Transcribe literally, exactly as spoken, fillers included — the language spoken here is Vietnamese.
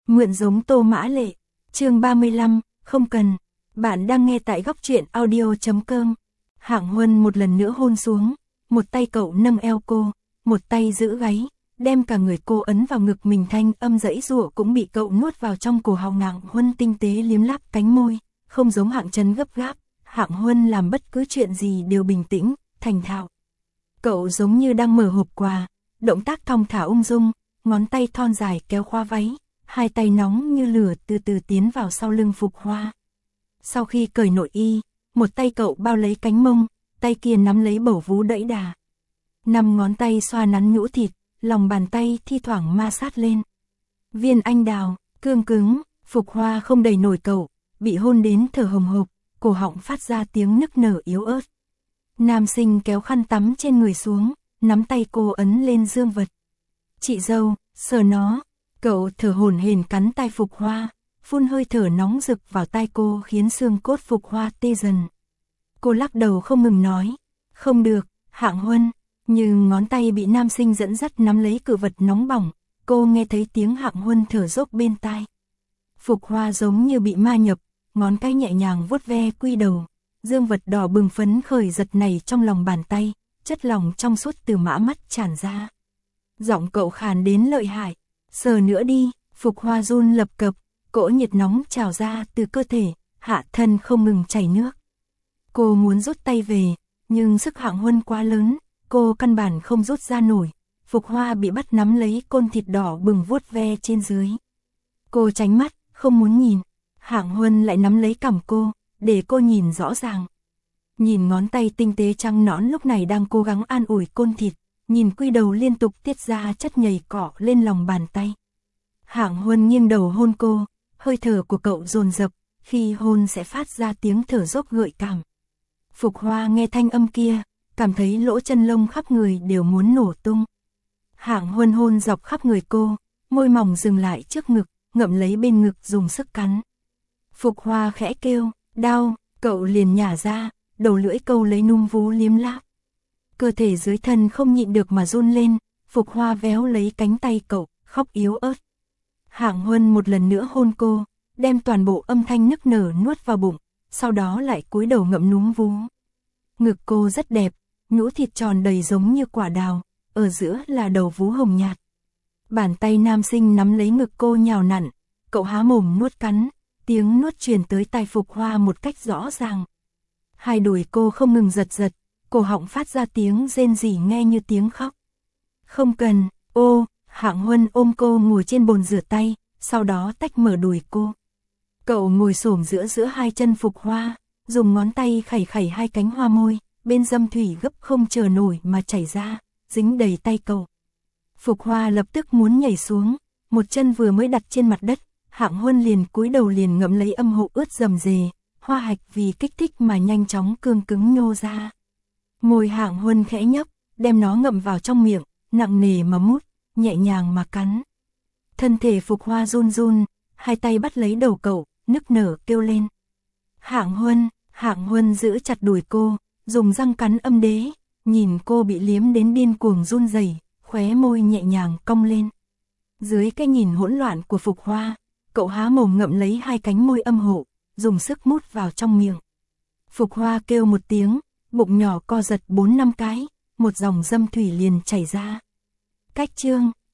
Mượn giống Tô Mã Lệ, chương ba mươi lăm, không cần. Bạn đang nghe tại góc truyện audio chấm com. Hạng Huân một lần nữa hôn xuống, một tay cậu nâng eo cô, một tay giữ gáy, đem cả người cô ấn vào ngực mình, thanh âm dãy giụa cũng bị cậu nuốt vào trong cổ họng. Hạng Huân tinh tế liếm láp cánh môi, không giống Hạng Trấn gấp gáp. Hạng Huân làm bất cứ chuyện gì đều bình tĩnh, thành thạo. Cậu giống như đang mở hộp quà, động tác thong thả ung dung, ngón tay thon dài kéo khóa váy, hai tay nóng như lửa từ từ tiến vào sau lưng Phục Hoa. Sau khi cởi nội y, một tay cậu bao lấy cánh mông, tay kia nắm lấy bầu vú đẫy đà. Năm ngón tay xoa nắn nhũ thịt, lòng bàn tay thi thoảng ma sát lên. Viên anh đào, cương cứng, Phục Hoa không đẩy nổi cậu, bị hôn đến thở hồng hộc, cổ họng phát ra tiếng nức nở yếu ớt. Nam sinh kéo khăn tắm trên người xuống, nắm tay cô ấn lên dương vật. Chị dâu, sờ nó. Cậu thở hổn hển cắn tai Phục Hoa, phun hơi thở nóng rực vào tai cô khiến xương cốt Phục Hoa tê dần. Cô lắc đầu không ngừng nói, không được, Hạng Huân. Nhưng ngón tay bị nam sinh dẫn dắt nắm lấy cự vật nóng bỏng, cô nghe thấy tiếng Hạng Huân thở dốc bên tai. Phục Hoa giống như bị ma nhập, ngón cái nhẹ nhàng vuốt ve quy đầu, dương vật đỏ bừng phấn khởi giật nảy trong lòng bàn tay, chất lỏng trong suốt từ mã mắt tràn ra. Giọng cậu khàn đến lợi hại, sờ nữa đi. Phục Hoa run lập cập, cỗ nhiệt nóng trào ra từ cơ thể, hạ thân không ngừng chảy nước. Cô muốn rút tay về, nhưng sức Hạng Huân quá lớn, cô căn bản không rút ra nổi. Phục Hoa bị bắt nắm lấy côn thịt đỏ bừng vuốt ve trên dưới. Cô tránh mắt, không muốn nhìn. Hạng Huân lại nắm lấy cằm cô, để cô nhìn rõ ràng. Nhìn ngón tay tinh tế trắng nõn lúc này đang cố gắng an ủi côn thịt, nhìn quy đầu liên tục tiết ra chất nhầy cọ lên lòng bàn tay. Hạng Huân nghiêng đầu hôn cô, hơi thở của cậu dồn dập, khi hôn sẽ phát ra tiếng thở dốc gợi cảm. Phục Hoa nghe thanh âm kia, cảm thấy lỗ chân lông khắp người đều muốn nổ tung. Hạng Huân hôn dọc khắp người cô, môi mỏng dừng lại trước ngực, ngậm lấy bên ngực dùng sức cắn. Phục Hoa khẽ kêu, đau, cậu liền nhả ra, đầu lưỡi câu lấy núm vú liếm láp. Cơ thể dưới thân không nhịn được mà run lên, Phục Hoa véo lấy cánh tay cậu, khóc yếu ớt. Hạng Huân một lần nữa hôn cô, đem toàn bộ âm thanh nức nở nuốt vào bụng, sau đó lại cúi đầu ngậm núm vú. Ngực cô rất đẹp, nhũ thịt tròn đầy giống như quả đào, ở giữa là đầu vú hồng nhạt. Bàn tay nam sinh nắm lấy ngực cô nhào nặn, cậu há mồm nuốt cắn, tiếng nuốt truyền tới tai Phục Hoa một cách rõ ràng. Hai đùi cô không ngừng giật giật, cổ họng phát ra tiếng rên rỉ nghe như tiếng khóc. Không cần, ô, Hạng Huân ôm cô ngồi trên bồn rửa tay, sau đó tách mở đùi cô. Cậu ngồi xổm giữa giữa hai chân Phục Hoa, dùng ngón tay khẩy khẩy hai cánh hoa môi, bên dâm thủy gấp không chờ nổi mà chảy ra, dính đầy tay cậu. Phục Hoa lập tức muốn nhảy xuống, một chân vừa mới đặt trên mặt đất, Hạng Huân liền cúi đầu liền ngậm lấy âm hộ ướt rầm rề, hoa hạch vì kích thích mà nhanh chóng cương cứng nhô ra. Môi Hạng Huân khẽ nhấp, đem nó ngậm vào trong miệng, nặng nề mà mút, nhẹ nhàng mà cắn. Thân thể Phục Hoa run run, hai tay bắt lấy đầu cậu, nức nở kêu lên. Hạng Huân, Hạng Huân giữ chặt đùi cô, dùng răng cắn âm đế, nhìn cô bị liếm đến điên cuồng run rẩy, khóe môi nhẹ nhàng cong lên. Dưới cái nhìn hỗn loạn của Phục Hoa, cậu há mồm ngậm lấy hai cánh môi âm hộ, dùng sức mút vào trong miệng. Phục Hoa kêu một tiếng, bụng nhỏ co giật bốn năm cái, một dòng dâm thủy liền chảy ra. Cách chương